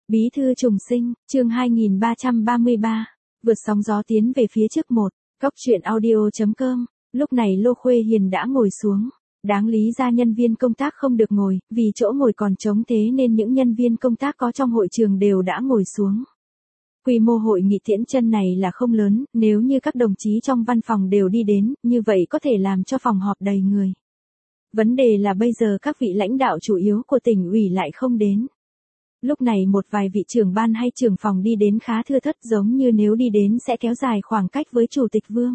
Bí thư trùng sinh, chương 2333, vượt sóng gió tiến về phía trước một, góc truyện audio.com, lúc này Lô Khuê Hiền đã ngồi xuống. Đáng lý ra nhân viên công tác không được ngồi, vì chỗ ngồi còn trống thế nên những nhân viên công tác có trong hội trường đều đã ngồi xuống. Quy mô hội nghị tiễn chân này là không lớn, nếu như các đồng chí trong văn phòng đều đi đến, như vậy có thể làm cho phòng họp đầy người. Vấn đề là bây giờ các vị lãnh đạo chủ yếu của tỉnh ủy lại không đến. Lúc này một vài vị trưởng ban hay trưởng phòng đi đến khá thưa thớt, giống như nếu đi đến sẽ kéo dài khoảng cách với Chủ tịch Vương.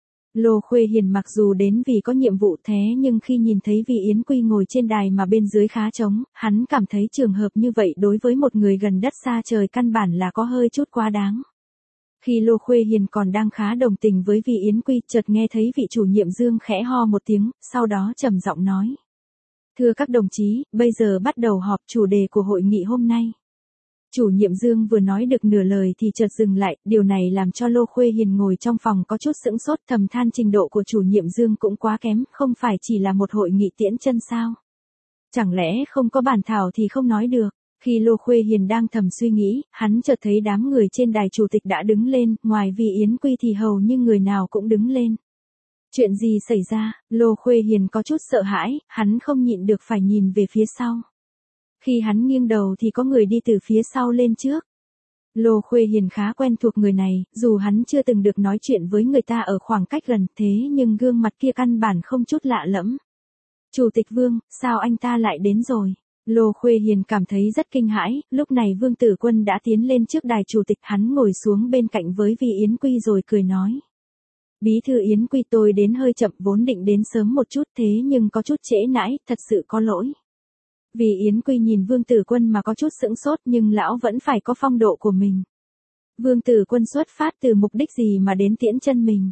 Lô Khuê Hiền mặc dù đến vì có nhiệm vụ thế nhưng khi nhìn thấy vị Yến Quy ngồi trên đài mà bên dưới khá trống, hắn cảm thấy trường hợp như vậy đối với một người gần đất xa trời căn bản là có hơi chút quá đáng. Khi Lô Khuê Hiền còn đang khá đồng tình với vị Yến Quy, chợt nghe thấy vị chủ nhiệm Dương khẽ ho một tiếng, sau đó trầm giọng nói. Thưa các đồng chí, bây giờ bắt đầu họp chủ đề của hội nghị hôm nay. Chủ nhiệm Dương vừa nói được nửa lời thì chợt dừng lại, điều này làm cho Lô Khuê Hiền ngồi trong phòng có chút sững sốt, thầm than trình độ của chủ nhiệm Dương cũng quá kém, không phải chỉ là một hội nghị tiễn chân sao? Chẳng lẽ không có bản thảo thì không nói được? Khi Lô Khuê Hiền đang thầm suy nghĩ, hắn chợt thấy đám người trên đài chủ tịch đã đứng lên, ngoài vị Yến Quy thì hầu như người nào cũng đứng lên. Chuyện gì xảy ra? Lô Khuê Hiền có chút sợ hãi, hắn không nhịn được phải nhìn về phía sau. Khi hắn nghiêng đầu thì có người đi từ phía sau lên trước. Lô Khuê Hiền khá quen thuộc người này, dù hắn chưa từng được nói chuyện với người ta ở khoảng cách gần thế nhưng gương mặt kia căn bản không chút lạ lẫm. Chủ tịch Vương, sao anh ta lại đến rồi? Lô Khuê Hiền cảm thấy rất kinh hãi, lúc này Vương Tử Quân đã tiến lên trước đài chủ tịch, hắn ngồi xuống bên cạnh với vị Yến Quy rồi cười nói. Bí thư Yến Quy, tôi đến hơi chậm, vốn định đến sớm một chút thế nhưng có chút trễ nãi, thật sự có lỗi. Vì Yến Quy nhìn Vương Tử Quân mà có chút sững sốt nhưng lão vẫn phải có phong độ của mình. Vương Tử Quân xuất phát từ mục đích gì mà đến tiễn chân mình?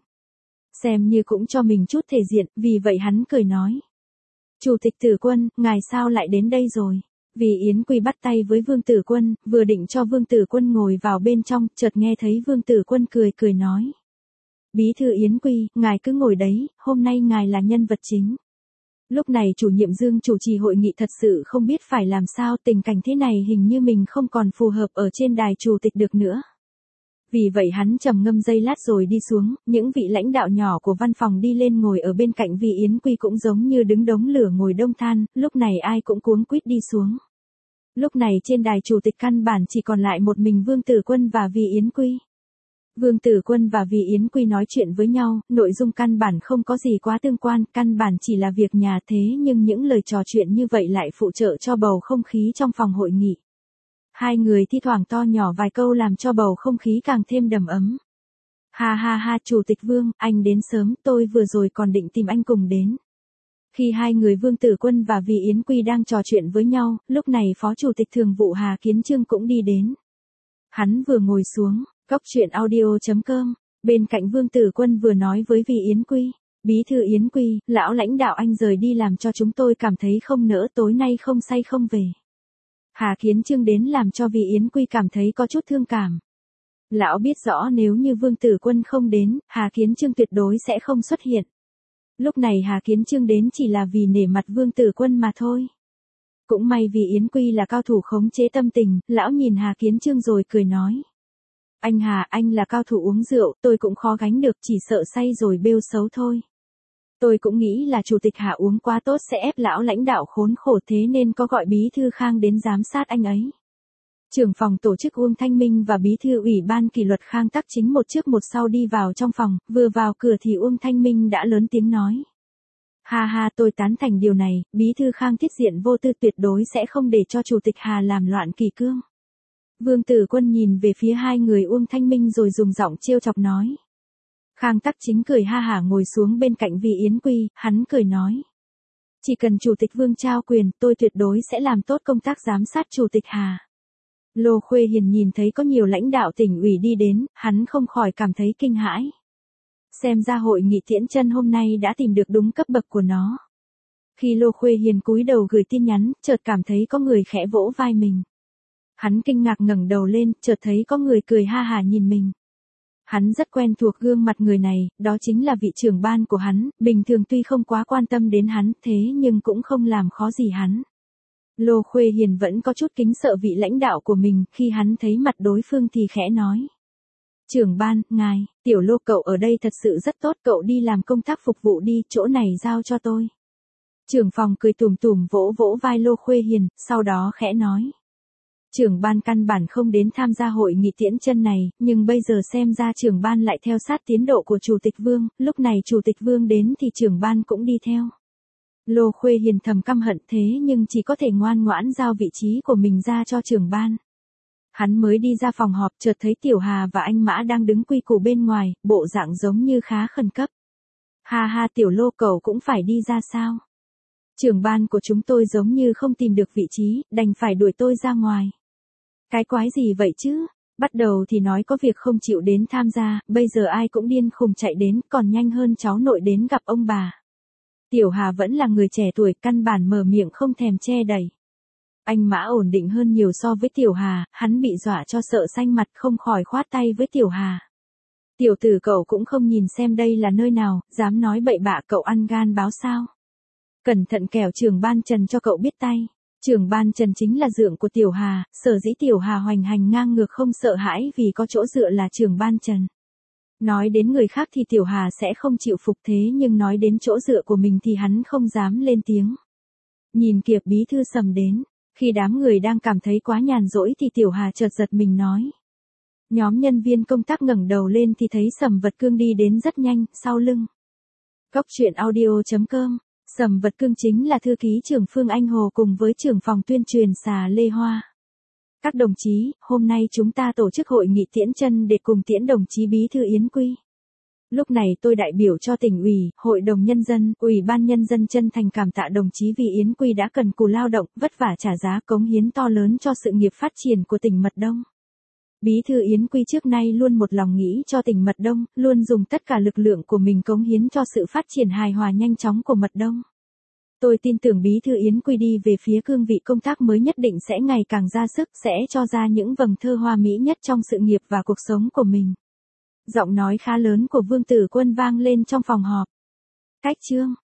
Xem như cũng cho mình chút thể diện, vì vậy hắn cười nói. Chủ tịch Tử Quân, ngài sao lại đến đây rồi? Vì Yến Quy bắt tay với Vương Tử Quân, vừa định cho Vương Tử Quân ngồi vào bên trong, chợt nghe thấy Vương Tử Quân cười nói. Bí thư Yến Quy, ngài cứ ngồi đấy, hôm nay ngài là nhân vật chính. Lúc này chủ nhiệm Dương chủ trì hội nghị thật sự không biết phải làm sao, tình cảnh thế này hình như mình không còn phù hợp ở trên đài chủ tịch được nữa. Vì vậy hắn trầm ngâm giây lát rồi đi xuống, những vị lãnh đạo nhỏ của văn phòng đi lên ngồi ở bên cạnh vị Yến Quy cũng giống như đứng đống lửa ngồi đông than, lúc này ai cũng cuống quýt đi xuống. Lúc này trên đài chủ tịch căn bản chỉ còn lại một mình Vương Tử Quân và vị Yến Quy. Vương Tử Quân và vị Yến Quy nói chuyện với nhau, nội dung căn bản không có gì quá tương quan, căn bản chỉ là việc nhà thế nhưng những lời trò chuyện như vậy lại phụ trợ cho bầu không khí trong phòng hội nghị. Hai người thi thoảng to nhỏ vài câu làm cho bầu không khí càng thêm đầm ấm. Ha ha ha, Chủ tịch Vương, anh đến sớm, tôi vừa rồi còn định tìm anh cùng đến. Khi hai người Vương Tử Quân và vị Yến Quy đang trò chuyện với nhau, lúc này Phó Chủ tịch Thường vụ Hà Kiến Chương cũng đi đến. Hắn vừa ngồi xuống. Góc truyện audio.com, bên cạnh Vương Tử Quân vừa nói với vị Yến Quy. Bí thư Yến Quy, lão lãnh đạo anh rời đi làm cho chúng tôi cảm thấy không nỡ, tối nay không say không về. Hà Kiến Chương đến làm cho vị Yến Quy cảm thấy có chút thương cảm. Lão biết rõ nếu như Vương Tử Quân không đến, Hà Kiến Chương tuyệt đối sẽ không xuất hiện. Lúc này Hà Kiến Chương đến chỉ là vì nể mặt Vương Tử Quân mà thôi. Cũng may vì Yến Quy là cao thủ khống chế tâm tình, lão nhìn Hà Kiến Chương rồi cười nói. Anh Hà, anh là cao thủ uống rượu, tôi cũng khó gánh được, chỉ sợ say rồi bêu xấu thôi. Tôi cũng nghĩ là Chủ tịch Hà uống quá tốt sẽ ép lão lãnh đạo khốn khổ, thế nên có gọi Bí thư Khang đến giám sát anh ấy. Trưởng phòng tổ chức Uông Thanh Minh và Bí thư Ủy ban kỷ luật Khang Tắc Chính một trước một sau đi vào trong phòng, vừa vào cửa thì Uông Thanh Minh đã lớn tiếng nói. Ha ha, tôi tán thành điều này, Bí thư Khang tiết diện vô tư, tuyệt đối sẽ không để cho Chủ tịch Hà làm loạn kỷ cương. Vương Tử Quân nhìn về phía hai người Uông Thanh Minh rồi dùng giọng trêu chọc nói. Khang Tắc Chính cười ha hả ngồi xuống bên cạnh vị Yến Quy, hắn cười nói. Chỉ cần Chủ tịch Vương trao quyền, tôi tuyệt đối sẽ làm tốt công tác giám sát Chủ tịch Hà. Lô Khuê Hiền nhìn thấy có nhiều lãnh đạo tỉnh ủy đi đến, hắn không khỏi cảm thấy kinh hãi. Xem ra hội nghị tiễn chân hôm nay đã tìm được đúng cấp bậc của nó. Khi Lô Khuê Hiền cúi đầu gửi tin nhắn, chợt cảm thấy có người khẽ vỗ vai mình. Hắn kinh ngạc ngẩng đầu lên, chợt thấy có người cười ha hả nhìn mình. Hắn rất quen thuộc gương mặt người này, đó chính là vị trưởng ban của hắn, bình thường tuy không quá quan tâm đến hắn, thế nhưng cũng không làm khó gì hắn. Lô Khuê Hiền vẫn có chút kính sợ vị lãnh đạo của mình, khi hắn thấy mặt đối phương thì khẽ nói. Trưởng ban, ngài, Tiểu Lô cậu ở đây thật sự rất tốt, cậu đi làm công tác phục vụ đi, chỗ này giao cho tôi. Trưởng phòng cười tủm tủm vỗ vỗ vai Lô Khuê Hiền, sau đó khẽ nói. Trưởng ban căn bản không đến tham gia hội nghị tiễn chân này, nhưng bây giờ xem ra trưởng ban lại theo sát tiến độ của Chủ tịch Vương, lúc này Chủ tịch Vương đến thì trưởng ban cũng đi theo. Lô Khuê Hiền thầm căm hận thế nhưng chỉ có thể ngoan ngoãn giao vị trí của mình ra cho trưởng ban. Hắn mới đi ra phòng họp chợt thấy Tiểu Hà và anh Mã đang đứng quy củ bên ngoài, bộ dạng giống như khá khẩn cấp. Ha ha, Tiểu Lô cậu cũng phải đi ra sao? Trưởng ban của chúng tôi giống như không tìm được vị trí, đành phải đuổi tôi ra ngoài. Cái quái gì vậy chứ? Bắt đầu thì nói có việc không chịu đến tham gia, bây giờ ai cũng điên khùng chạy đến, còn nhanh hơn cháu nội đến gặp ông bà. Tiểu Hà vẫn là người trẻ tuổi, căn bản mở miệng không thèm che đậy. Anh Mã ổn định hơn nhiều so với Tiểu Hà, hắn bị dọa cho sợ xanh mặt không khỏi khoát tay với Tiểu Hà. Tiểu tử cậu cũng không nhìn xem đây là nơi nào, dám nói bậy bạ, cậu ăn gan báo sao? Cẩn thận kẻo trưởng ban Trần cho cậu biết tay. Trưởng ban Trần chính là dượng của Tiểu Hà, sở dĩ Tiểu Hà hoành hành ngang ngược không sợ hãi vì có chỗ dựa là trưởng ban Trần. Nói đến người khác thì Tiểu Hà sẽ không chịu phục, thế nhưng nói đến chỗ dựa của mình thì hắn không dám lên tiếng. Nhìn kìa, bí thư Sầm đến. Khi đám người đang cảm thấy quá nhàn rỗi thì Tiểu Hà chợt giật mình nói. Nhóm nhân viên công tác ngẩng đầu lên thì thấy Sầm Vật Cương đi đến rất nhanh, sau lưng. Cóc truyện audio.com. Sầm Vật Cương chính là thư ký trưởng Phương Anh Hồ cùng với trưởng phòng tuyên truyền Xà Lê Hoa. Các đồng chí, hôm nay chúng ta tổ chức hội nghị tiễn chân để cùng tiễn đồng chí Bí thư Yến Quy. Lúc này tôi đại biểu cho tỉnh ủy, hội đồng nhân dân, ủy ban nhân dân chân thành cảm tạ đồng chí vì Yến Quy đã cần cù lao động, vất vả trả giá cống hiến to lớn cho sự nghiệp phát triển của tỉnh Mật Đông. Bí thư Yến Quy trước nay luôn một lòng nghĩ cho tỉnh Mật Đông, luôn dùng tất cả lực lượng của mình cống hiến cho sự phát triển hài hòa nhanh chóng của Mật Đông. Tôi tin tưởng Bí thư Yến Quy đi về phía cương vị công tác mới nhất định sẽ ngày càng ra sức, sẽ cho ra những vầng thơ hoa mỹ nhất trong sự nghiệp và cuộc sống của mình. Giọng nói khá lớn của Vương Tử Quân vang lên trong phòng họp. Cách chương